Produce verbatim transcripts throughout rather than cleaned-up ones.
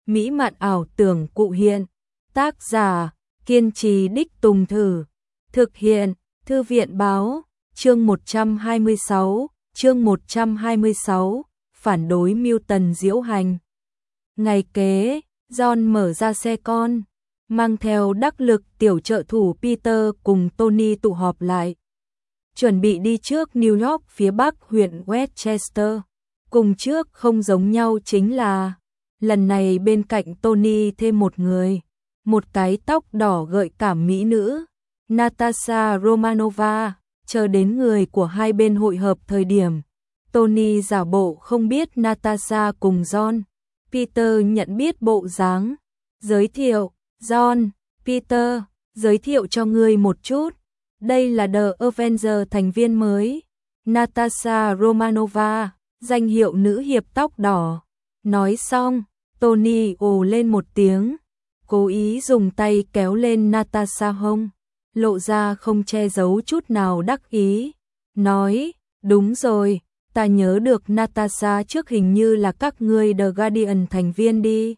mỹ mạn ảo tưởng cụ hiện. Tác giả, kiên trì đích tùng thử. Thực hiện, Thư viện báo, chương một trăm hai mươi sáu, chương một trăm hai mươi sáu, phản đối mưu tần diễu hành. Ngày kế, John mở ra xe con, mang theo đắc lực tiểu trợ thủ Peter cùng Tony tụ họp lại. Chuẩn bị đi trước New York phía bắc huyện Westchester. Cùng trước không giống nhau chính là, lần này bên cạnh Tony thêm một người, một cái tóc đỏ gợi cảm mỹ nữ, Natasha Romanova. Chờ đến người của hai bên hội hợp thời điểm, Tony giả bộ không biết Natasha cùng John, Peter nhận biết bộ dáng, giới thiệu, John, Peter, giới thiệu cho ngươi một chút, đây là The Avengers thành viên mới, Natasha Romanova, danh hiệu nữ hiệp tóc đỏ. Nói xong, Tony ồ lên một tiếng, cố ý dùng tay kéo lên Natasha hông, lộ ra không che giấu chút nào đắc ý, nói, đúng rồi, ta nhớ được Natasha trước hình như là các ngươi The Guardian thành viên đi.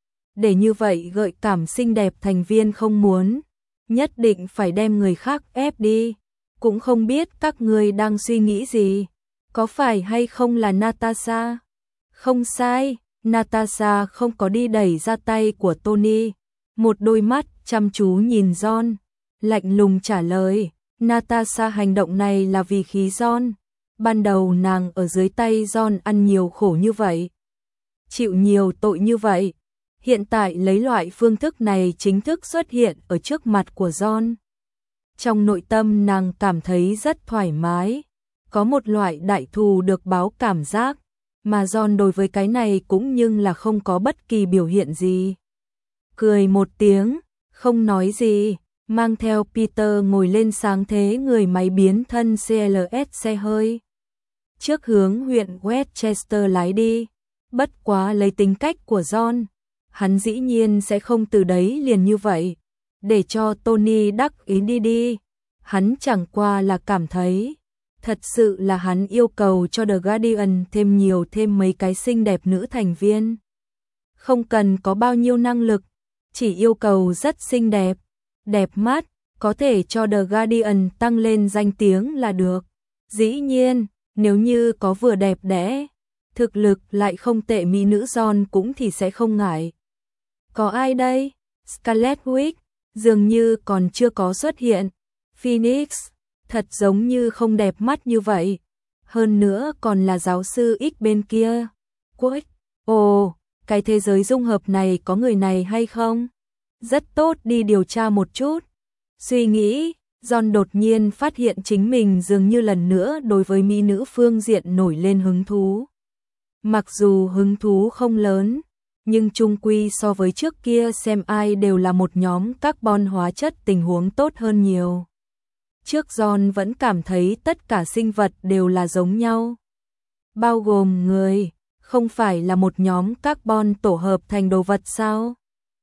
Để như vậy gợi cảm xinh đẹp thành viên không muốn, nhất định phải đem người khác ép đi, cũng không biết các ngươi đang suy nghĩ gì, có phải hay không là Natasha? Không sai, Natasha không có đi đẩy ra tay của Tony, một đôi mắt chăm chú nhìn John, lạnh lùng trả lời, Natasha hành động này là vì khí John, ban đầu nàng ở dưới tay John ăn nhiều khổ như vậy, chịu nhiều tội như vậy, hiện tại lấy loại phương thức này chính thức xuất hiện ở trước mặt của John. Trong nội tâm nàng cảm thấy rất thoải mái, có một loại đại thù được báo cảm giác, mà John đối với cái này cũng nhưng là không có bất kỳ biểu hiện gì. Cười một tiếng, không nói gì, mang theo Peter ngồi lên sáng thế người máy biến thân xê lờ ét xe hơi. Trước hướng huyện Westchester lái đi, bất quá lấy tính cách của John, hắn dĩ nhiên sẽ không từ đấy liền như vậy, để cho Tony đắc ý đi đi, hắn chẳng qua là cảm thấy, thật sự là hắn yêu cầu cho The Guardian thêm nhiều thêm mấy cái xinh đẹp nữ thành viên. Không cần có bao nhiêu năng lực, chỉ yêu cầu rất xinh đẹp, đẹp mắt, có thể cho The Guardian tăng lên danh tiếng là được. Dĩ nhiên, nếu như có vừa đẹp đẽ, thực lực lại không tệ mỹ nữ John cũng thì sẽ không ngại. Có ai đây? Scarlet Witch, dường như còn chưa có xuất hiện. Phoenix, thật giống như không đẹp mắt như vậy. Hơn nữa còn là giáo sư X bên kia. Quất, ồ, cái thế giới dung hợp này có người này hay không? Rất tốt, đi điều tra một chút. Suy nghĩ, John đột nhiên phát hiện chính mình dường như lần nữa đối với mỹ nữ phương diện nổi lên hứng thú. Mặc dù hứng thú không lớn, nhưng chung quy so với trước kia xem ai đều là một nhóm carbon hóa chất tình huống tốt hơn nhiều. Trước John vẫn cảm thấy tất cả sinh vật đều là giống nhau, bao gồm người, không phải là một nhóm carbon tổ hợp thành đồ vật sao?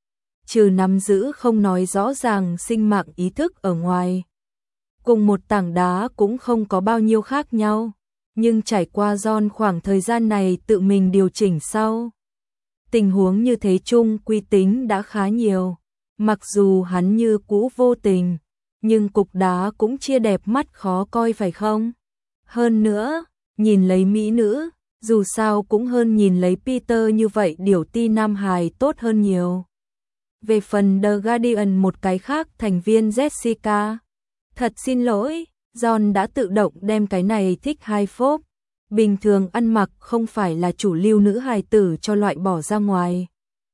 Trừ nắm giữ không nói rõ ràng sinh mạng ý thức ở ngoài, cùng một tảng đá cũng không có bao nhiêu khác nhau, nhưng trải qua John khoảng thời gian này tự mình điều chỉnh sau, tình huống như thế chung quy tính đã khá nhiều, mặc dù hắn như cũ vô tình, nhưng cục đá cũng chia đẹp mắt khó coi phải không? Hơn nữa, nhìn lấy mỹ nữ, dù sao cũng hơn nhìn lấy Peter như vậy điểu ti nam hài tốt hơn nhiều. Về phần The Guardian một cái khác thành viên Jessica, thật xin lỗi, John đã tự động đem cái này thích hai phốp, bình thường ăn mặc không phải là chủ lưu nữ hài tử cho loại bỏ ra ngoài.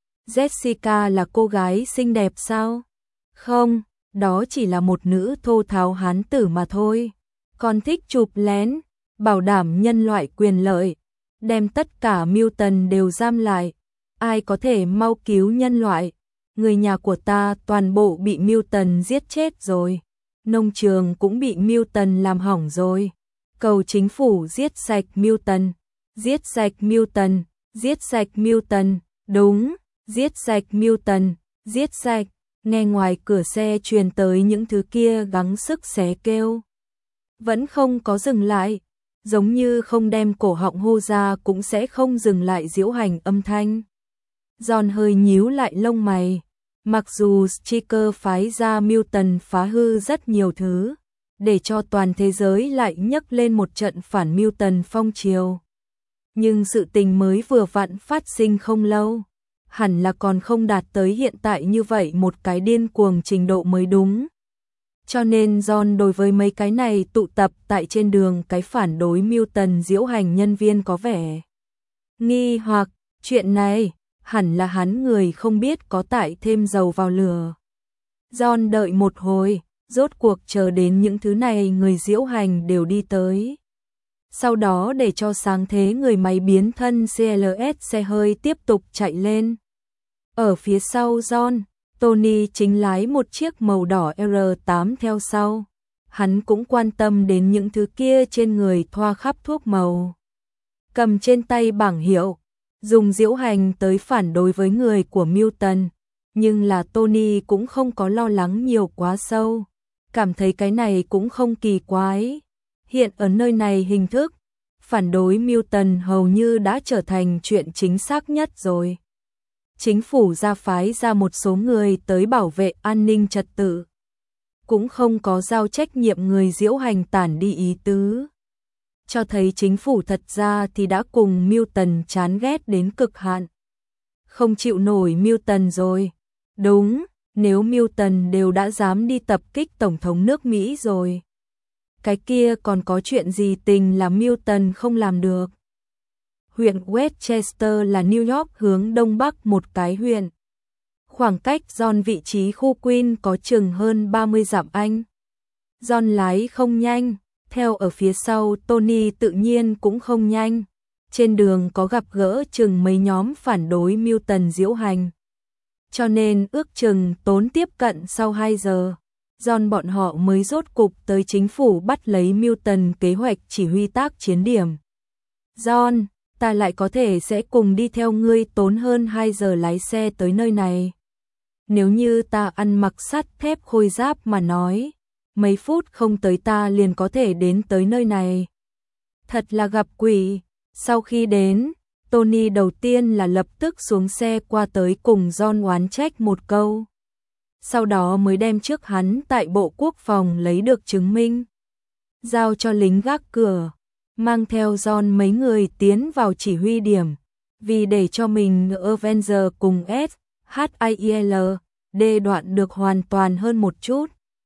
Jessica là cô gái xinh đẹp sao? Không, đó chỉ là một nữ thô tháo hán tử mà thôi. Còn thích chụp lén, bảo đảm nhân loại quyền lợi, đem tất cả mutant đều giam lại. Ai có thể mau cứu nhân loại? Người nhà của ta toàn bộ bị mutant giết chết rồi. Nông trường cũng bị mutant làm hỏng rồi. Cầu chính phủ giết sạch mutant, giết sạch mutant, giết sạch mutant, đúng, giết sạch mutant, giết sạch. Nghe ngoài cửa xe truyền tới những thứ kia gắng sức xé kêu. Vẫn không có dừng lại, giống như không đem cổ họng hô ra cũng sẽ không dừng lại diễu hành âm thanh. John hơi nhíu lại lông mày. Mặc dù Stryker phái ra Milton phá hư rất nhiều thứ, để cho toàn thế giới lại nhấc lên một trận phản Milton phong triều. Nhưng sự tình mới vừa vặn phát sinh không lâu, hẳn là còn không đạt tới hiện tại như vậy một cái điên cuồng trình độ mới đúng. Cho nên John đối với mấy cái này tụ tập tại trên đường cái phản đối Milton diễu hành nhân viên có vẻ nghi hoặc, chuyện này hẳn là hắn người không biết có tải thêm dầu vào lửa. John đợi một hồi, rốt cuộc chờ đến những thứ này người diễu hành đều đi tới. Sau đó để cho sáng thế người máy biến thân xê lờ ét xe hơi tiếp tục chạy lên. Ở phía sau John, Tony chính lái một chiếc màu đỏ R tám theo sau. Hắn cũng quan tâm đến những thứ kia trên người thoa khắp thuốc màu. Cầm trên tay bảng hiệu, dùng diễu hành tới phản đối với người của Milton. Nhưng là Tony cũng không có lo lắng nhiều quá sâu. Cảm thấy cái này cũng không kỳ quái. Hiện ở nơi này hình thức phản đối Milton hầu như đã trở thành chuyện chính xác nhất rồi. Chính phủ ra phái ra một số người tới bảo vệ an ninh trật tự. Cũng không có giao trách nhiệm người diễu hành tản đi ý tứ. Cho thấy chính phủ thật ra thì đã cùng Milton chán ghét đến cực hạn. Không chịu nổi Milton rồi. Đúng, nếu Milton đều đã dám đi tập kích Tổng thống nước Mỹ rồi. Cái kia còn có chuyện gì tình là Milton không làm được. Huyện Westchester là New York hướng đông bắc một cái huyện. Khoảng cách John vị trí khu Queen có chừng hơn ba mươi dặm Anh. John lái không nhanh, theo ở phía sau Tony tự nhiên cũng không nhanh. Trên đường có gặp gỡ chừng mấy nhóm phản đối Milton diễu hành. Cho nên ước chừng tốn tiếp cận sau hai giờ. John bọn họ mới rốt cục tới chính phủ bắt lấy Milton kế hoạch chỉ huy tác chiến điểm. John, ta lại có thể sẽ cùng đi theo ngươi tốn hơn hai giờ lái xe tới nơi này. Nếu như ta ăn mặc sắt thép khôi giáp mà nói, mấy phút không tới ta liền có thể đến tới nơi này. Thật là gặp quỷ. Sau khi đến, Tony đầu tiên là lập tức xuống xe qua tới cùng John oán trách một câu. Sau đó mới đem trước hắn tại Bộ Quốc phòng lấy được chứng minh. Giao cho lính gác cửa, mang theo John mấy người tiến vào chỉ huy điểm. Vì để cho mình Avenger cùng S, H I L, D đoạn được hoàn toàn hơn một chút.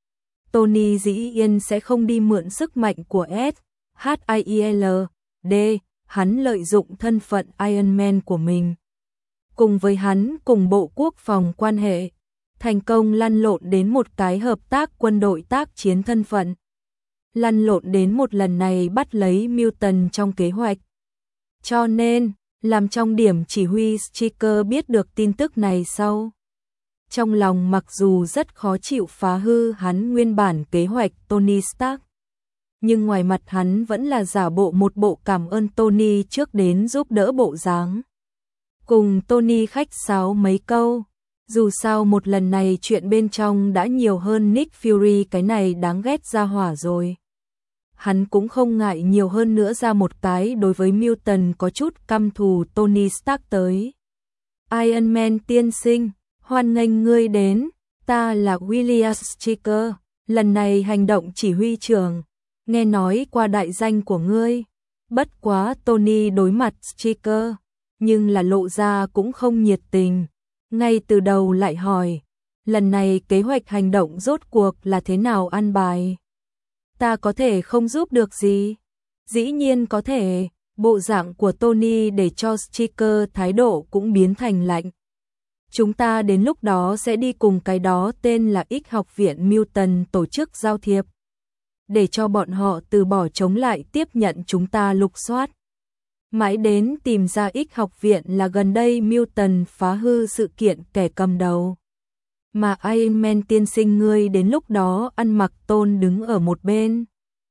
Tony dĩ nhiên sẽ không đi mượn sức mạnh của S, H I L, D, hắn lợi dụng thân phận Iron Man của mình. Cùng với hắn cùng Bộ Quốc phòng quan hệ, thành công lăn lộn đến một cái hợp tác quân đội tác chiến thân phận. Lăn lộn đến một lần này bắt lấy Milton trong kế hoạch. Cho nên, làm trong điểm chỉ huy Stryker biết được tin tức này sau. Trong lòng mặc dù rất khó chịu phá hư hắn nguyên bản kế hoạch Tony Stark. Nhưng ngoài mặt hắn vẫn là giả bộ một bộ cảm ơn Tony trước đến giúp đỡ bộ dáng. Cùng Tony khách sáo mấy câu. Dù sao một lần này chuyện bên trong đã nhiều hơn Nick Fury cái này đáng ghét ra hỏa rồi. Hắn cũng không ngại nhiều hơn nữa ra một cái đối với Milton có chút căm thù Tony Stark tới. Iron Man tiên sinh, hoan nghênh ngươi đến, ta là William Stryker, lần này hành động chỉ huy trưởng, nghe nói qua đại danh của ngươi. Bất quá Tony đối mặt Stryker, nhưng là lộ ra cũng không nhiệt tình. Ngay từ đầu lại hỏi, lần này kế hoạch hành động rốt cuộc là thế nào an bài? Ta có thể không giúp được gì? Dĩ nhiên có thể, bộ dạng của Tony để cho Stryker thái độ cũng biến thành lạnh. Chúng ta đến lúc đó sẽ đi cùng cái đó tên là X học viện Milton tổ chức giao thiệp. Để cho bọn họ từ bỏ chống lại tiếp nhận chúng ta lục soát. Mãi đến tìm ra X học viện là gần đây Milton phá hư sự kiện kẻ cầm đầu. Mà Iron Man tiên sinh ngươi đến lúc đó ăn mặc tôn đứng ở một bên.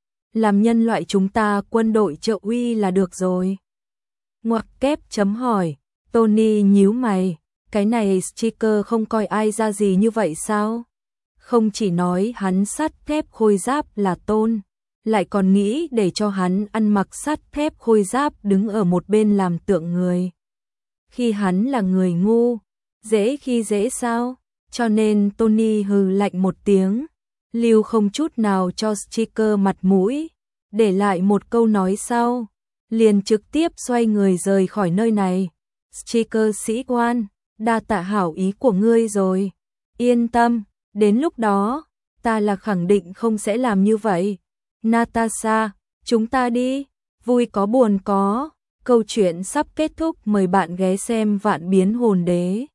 Làm nhân loại chúng ta quân đội trợ uy là được rồi. Ngoặc kép chấm hỏi, Tony nhíu mày, cái này Stryker không coi ai ra gì như vậy sao? Không chỉ nói hắn sắt thép khôi giáp là tôn, lại còn nghĩ để cho hắn ăn mặc sắt thép khôi giáp đứng ở một bên làm tượng người. khi hắn là người ngu, dễ khi dễ sao? Cho nên Tony hừ lạnh một tiếng, lưu không chút nào cho Striker mặt mũi, để lại một câu nói sau, liền trực tiếp xoay người rời khỏi nơi này. Striker sĩ quan, đa tạ hảo ý của ngươi rồi. Yên tâm, đến lúc đó, ta là khẳng định không sẽ làm như vậy. Natasha, chúng ta đi, vui có buồn có. Câu chuyện sắp kết thúc, mời bạn ghé xem Vạn Biến Hồn Đế.